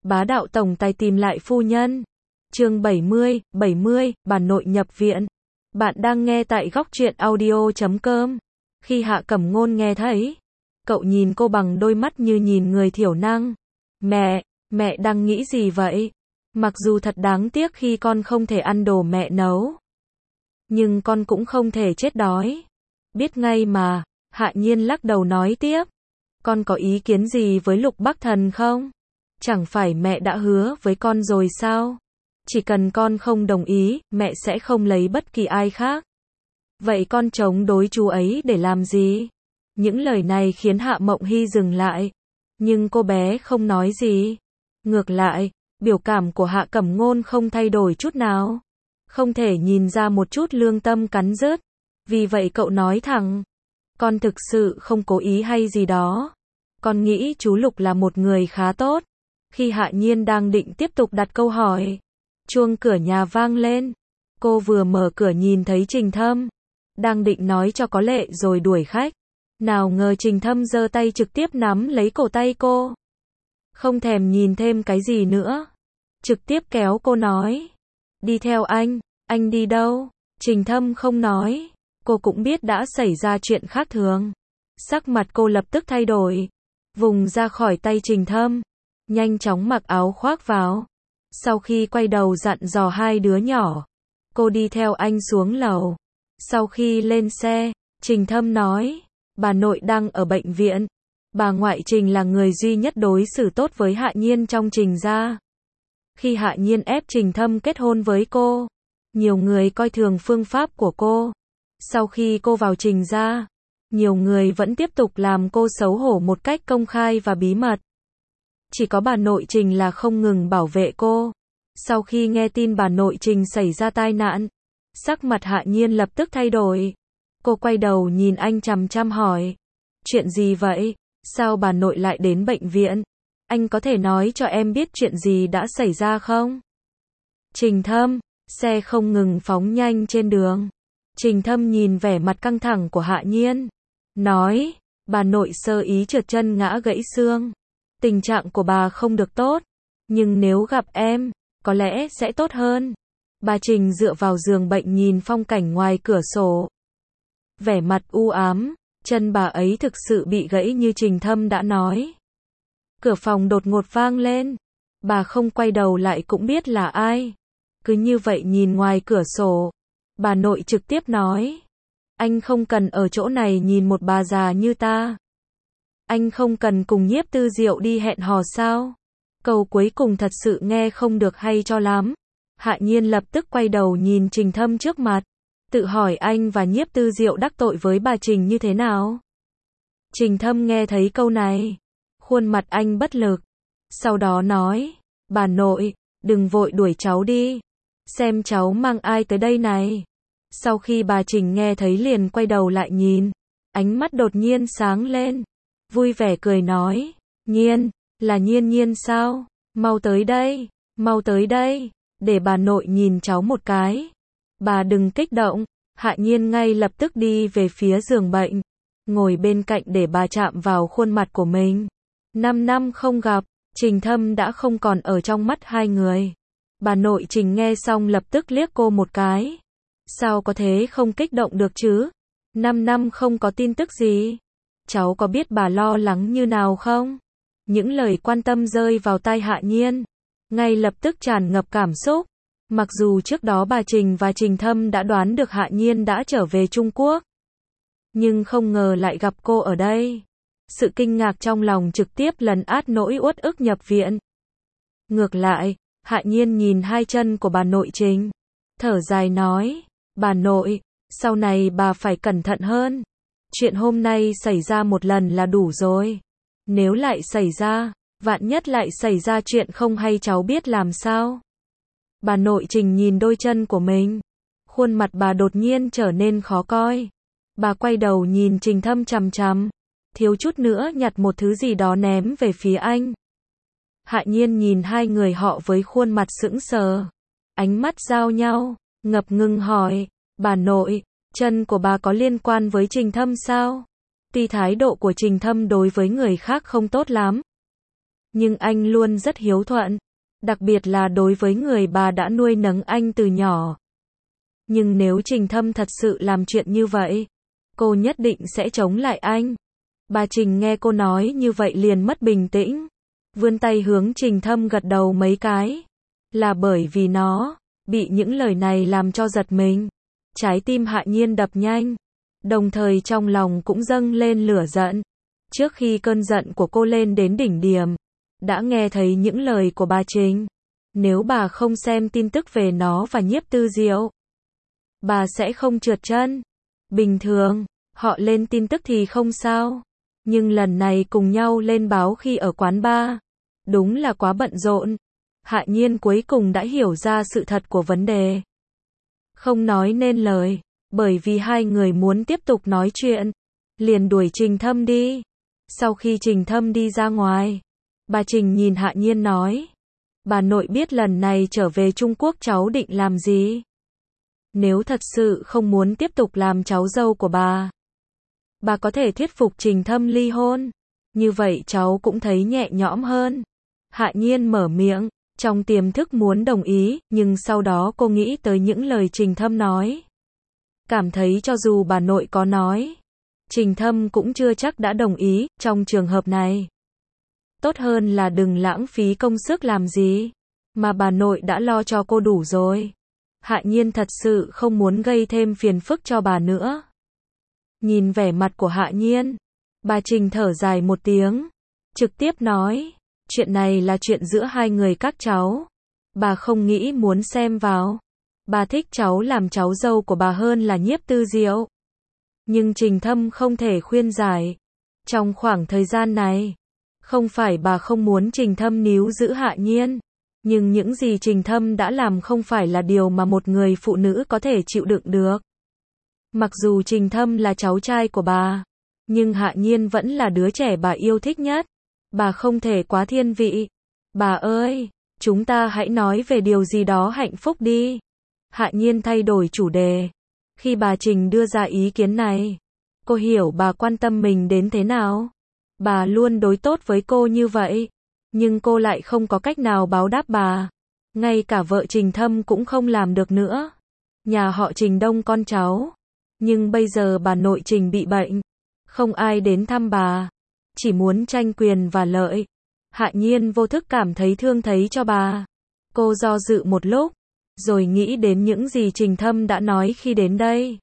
Bá đạo tổng tài tìm lại phu nhân. Chương 70, bà nội nhập viện. Bạn đang nghe tại góc truyện audio.com. Khi Hạ Cẩm Ngôn nghe thấy, cậu nhìn cô bằng đôi mắt như nhìn người thiểu năng. Mẹ đang nghĩ gì vậy? Mặc dù thật đáng tiếc khi con không thể ăn đồ mẹ nấu, nhưng con cũng không thể chết đói. Biết ngay mà, Hạ Nhiên lắc đầu nói tiếp. Con có ý kiến gì với Lục Bắc Thần không? Chẳng phải mẹ đã hứa với con rồi sao? Chỉ cần con không đồng ý, mẹ sẽ không lấy bất kỳ ai khác. Vậy con chống đối chú ấy để làm gì? Những lời này khiến Hạ Mộng Hy dừng lại. Nhưng cô bé không nói gì. Ngược lại, biểu cảm của Hạ Cẩm Ngôn không thay đổi chút nào. Không thể nhìn ra một chút lương tâm cắn rứt. Vì vậy cậu nói thẳng. Con thực sự không cố ý hay gì đó. Con nghĩ chú Lục là một người khá tốt. Khi Hạ Nhiên đang định tiếp tục đặt câu hỏi, chuông cửa nhà vang lên. Cô vừa mở cửa nhìn thấy Trình Thâm. Đang định nói cho có lệ rồi đuổi khách. Nào ngờ Trình Thâm giơ tay trực tiếp nắm lấy cổ tay cô. Không thèm nhìn thêm cái gì nữa. Trực tiếp kéo cô nói. Đi theo anh đi đâu? Trình Thâm không nói. Cô cũng biết đã xảy ra chuyện khác thường. Sắc mặt cô lập tức thay đổi. Vùng ra khỏi tay Trình Thâm. Nhanh chóng mặc áo khoác vào. Sau khi quay đầu dặn dò hai đứa nhỏ, cô đi theo anh xuống lầu. Sau khi lên xe, Trình Thâm nói, bà nội đang ở bệnh viện. Bà ngoại Trình là người duy nhất đối xử tốt với Hạ Nhiên trong Trình gia. Khi Hạ Nhiên ép Trình Thâm kết hôn với cô, nhiều người coi thường phương pháp của cô. Sau khi cô vào Trình gia, nhiều người vẫn tiếp tục làm cô xấu hổ một cách công khai và bí mật. Chỉ có bà nội Trình là không ngừng bảo vệ cô. Sau khi nghe tin bà nội Trình xảy ra tai nạn, sắc mặt Hạ Nhiên lập tức thay đổi. Cô quay đầu nhìn anh chằm chằm hỏi. Chuyện gì vậy? Sao bà nội lại đến bệnh viện? Anh có thể nói cho em biết chuyện gì đã xảy ra không? Trình Thâm, xe không ngừng phóng nhanh trên đường. Trình Thâm nhìn vẻ mặt căng thẳng của Hạ Nhiên. Nói, bà nội sơ ý trượt chân ngã gãy xương. Tình trạng của bà không được tốt. Nhưng nếu gặp em, có lẽ sẽ tốt hơn. Bà Trình dựa vào giường bệnh nhìn phong cảnh ngoài cửa sổ. Vẻ mặt u ám, chân bà ấy thực sự bị gãy như Trình Thâm đã nói. Cửa phòng đột ngột vang lên. Bà không quay đầu lại cũng biết là ai. Cứ như vậy nhìn ngoài cửa sổ. Bà nội trực tiếp nói. Anh không cần ở chỗ này nhìn một bà già như ta. Anh không cần cùng Nhiếp Tư Diệu đi hẹn hò sao? Câu cuối cùng thật sự nghe không được hay cho lắm. Hạ Nhiên lập tức quay đầu nhìn Trình Thâm trước mặt. Tự hỏi anh và Nhiếp Tư Diệu đắc tội với bà Trình như thế nào? Trình Thâm nghe thấy câu này. Khuôn mặt anh bất lực. Sau đó nói. Bà nội, đừng vội đuổi cháu đi. Xem cháu mang ai tới đây này. Sau khi bà Trình nghe thấy liền quay đầu lại nhìn. Ánh mắt đột nhiên sáng lên. Vui vẻ cười nói. Nhiên, là Nhiên sao? Mau tới đây, để bà nội nhìn cháu một cái. Bà đừng kích động. Hạ Nhiên ngay lập tức đi về phía giường bệnh, ngồi bên cạnh để bà chạm vào khuôn mặt của mình. 5 năm không gặp, Trình Thâm đã không còn ở trong mắt hai người. Bà nội Trình nghe xong lập tức liếc cô một cái. Sao có thế không kích động được chứ? 5 năm không có tin tức gì. Cháu có biết bà lo lắng như nào không? Những lời quan tâm rơi vào tai Hạ Nhiên. Ngay lập tức tràn ngập cảm xúc. Mặc dù trước đó bà Trình và Trình Thâm đã đoán được Hạ Nhiên đã trở về Trung Quốc. Nhưng không ngờ lại gặp cô ở đây. Sự kinh ngạc trong lòng trực tiếp lấn át nỗi uất ức nhập viện. Ngược lại, Hạ Nhiên nhìn hai chân của bà nội Trình. Thở dài nói. Bà nội, sau này bà phải cẩn thận hơn. Chuyện hôm nay xảy ra một lần là đủ rồi. Nếu lại xảy ra, vạn nhất lại xảy ra chuyện không hay cháu biết làm sao? Bà nội Trình nhìn đôi chân của mình. Khuôn mặt bà đột nhiên trở nên khó coi. Bà quay đầu nhìn Trình Thâm chằm chằm. Thiếu chút nữa nhặt một thứ gì đó ném về phía anh. Hạ Nhiên nhìn hai người họ với khuôn mặt sững sờ. Ánh mắt giao nhau, ngập ngừng hỏi. Bà nội, chân của bà có liên quan với Trình Thâm sao? Tuy thái độ của Trình Thâm đối với người khác không tốt lắm, Nhưng anh luôn rất hiếu thuận, đặc biệt là đối với người bà đã nuôi nấng anh từ nhỏ. Nhưng nếu Trình Thâm thật sự làm chuyện như vậy, cô nhất định sẽ chống lại anh. Bà Trình nghe cô nói như vậy liền mất bình tĩnh, vươn tay hướng Trình Thâm gật đầu mấy cái. Là bởi vì nó bị những lời này làm cho giật mình. Trái tim Hạ Nhiên đập nhanh, đồng thời trong lòng cũng dâng lên lửa giận. Trước khi cơn giận của cô lên đến đỉnh điểm, đã nghe thấy những lời của bà Trình. Nếu bà không xem tin tức về nó và Nhiếp Tư Diệu, bà sẽ không trượt chân. Bình thường, họ lên tin tức thì không sao. Nhưng lần này cùng nhau lên báo khi ở quán bar. Đúng là quá bận rộn. Hạ Nhiên cuối cùng đã hiểu ra sự thật của vấn đề. Không nói nên lời, bởi vì hai người muốn tiếp tục nói chuyện, liền đuổi Trình Thâm đi. Sau khi Trình Thâm đi ra ngoài, bà Trình nhìn Hạ Nhiên nói, bà nội biết lần này trở về Trung Quốc cháu định làm gì? Nếu thật sự không muốn tiếp tục làm cháu dâu của bà có thể thuyết phục Trình Thâm ly hôn. Như vậy cháu cũng thấy nhẹ nhõm hơn. Hạ Nhiên mở miệng, trong tiềm thức muốn đồng ý, nhưng sau đó cô nghĩ tới những lời Trình Thâm nói. Cảm thấy cho dù bà nội có nói, Trình Thâm cũng chưa chắc đã đồng ý, trong trường hợp này. Tốt hơn là đừng lãng phí công sức làm gì, mà bà nội đã lo cho cô đủ rồi. Hạ Nhiên thật sự không muốn gây thêm phiền phức cho bà nữa. Nhìn vẻ mặt của Hạ Nhiên, bà Trình thở dài một tiếng, trực tiếp nói, chuyện này là chuyện giữa hai người các cháu. Bà không nghĩ muốn xem vào. Bà thích cháu làm cháu dâu của bà hơn là Nhiếp Tư Diệu. Nhưng Trình Thâm không thể khuyên giải. Trong khoảng thời gian này, không phải bà không muốn Trình Thâm níu giữ Hạ Nhiên. Nhưng những gì Trình Thâm đã làm không phải là điều mà một người phụ nữ có thể chịu đựng được. Mặc dù Trình Thâm là cháu trai của bà, nhưng Hạ Nhiên vẫn là đứa trẻ bà yêu thích nhất. Bà không thể quá thiên vị. Bà ơi, chúng ta hãy nói về điều gì đó hạnh phúc đi. Hạ Nhiên thay đổi chủ đề. Khi bà Trình đưa ra ý kiến này, cô hiểu bà quan tâm mình đến thế nào. Bà luôn đối tốt với cô như vậy, nhưng cô lại không có cách nào báo đáp bà. Ngay cả vợ Trình Thâm cũng không làm được nữa. Nhà họ Trình đông con cháu, nhưng bây giờ bà nội Trình bị bệnh, không ai đến thăm bà, chỉ muốn tranh quyền và lợi. Hạ Nhiên vô thức cảm thấy thương thấy cho bà. Cô do dự một lúc, rồi nghĩ đến những gì Trình Thâm đã nói khi đến đây.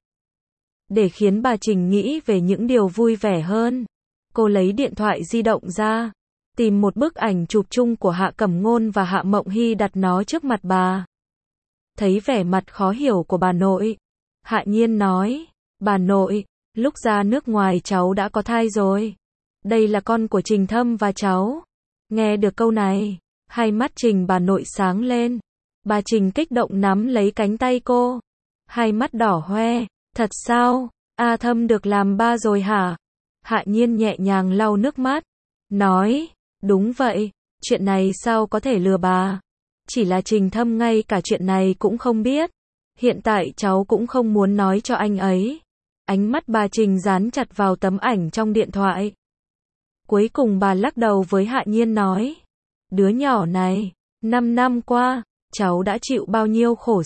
Để khiến bà Trình nghĩ về những điều vui vẻ hơn, cô lấy điện thoại di động ra, tìm một bức ảnh chụp chung của Hạ Cẩm Ngôn và Hạ Mộng Hy đặt nó trước mặt bà. Thấy vẻ mặt khó hiểu của bà nội, Hạ Nhiên nói, bà nội, lúc ra nước ngoài cháu đã có thai rồi. Đây là con của Trình Thâm và cháu. Nghe được câu này, hai mắt Trình bà nội sáng lên. Bà Trình kích động nắm lấy cánh tay cô. Hai mắt đỏ hoe, thật sao? A Thâm được làm ba rồi hả? Hạ Nhiên nhẹ nhàng lau nước mắt, nói, đúng vậy, chuyện này sao có thể lừa bà? Chỉ là Trình Thâm ngay cả chuyện này cũng không biết. Hiện tại cháu cũng không muốn nói cho anh ấy. Ánh mắt bà Trình dán chặt vào tấm ảnh trong điện thoại. Cuối cùng bà lắc đầu với Hạ Nhiên nói, đứa nhỏ này, 5 năm qua, cháu đã chịu bao nhiêu khổ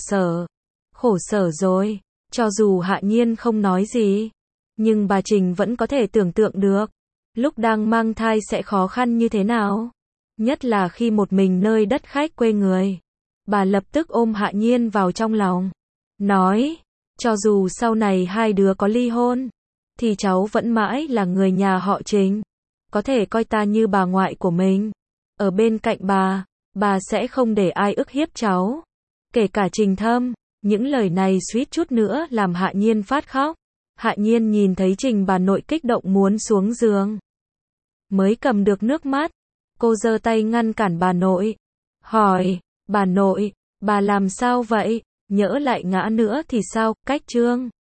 sở rồi. Cho dù Hạ Nhiên không nói gì, nhưng bà Trình vẫn có thể tưởng tượng được, lúc đang mang thai sẽ khó khăn như thế nào. Nhất là khi một mình nơi đất khách quê người. Bà lập tức ôm Hạ Nhiên vào trong lòng, nói, cho dù sau này hai đứa có ly hôn, thì cháu vẫn mãi là người nhà họ Trình. Có thể coi ta như bà ngoại của mình. Ở bên cạnh bà sẽ không để ai ức hiếp cháu. Kể cả Trình Thâm. Những lời này suýt chút nữa làm Hạ Nhiên phát khóc. Hạ Nhiên nhìn thấy Trình bà nội kích động muốn xuống giường, mới cầm được nước mắt. Cô giơ tay ngăn cản bà nội, hỏi, bà nội, bà làm sao vậy? Nhỡ lại ngã nữa thì sao? Cách Trương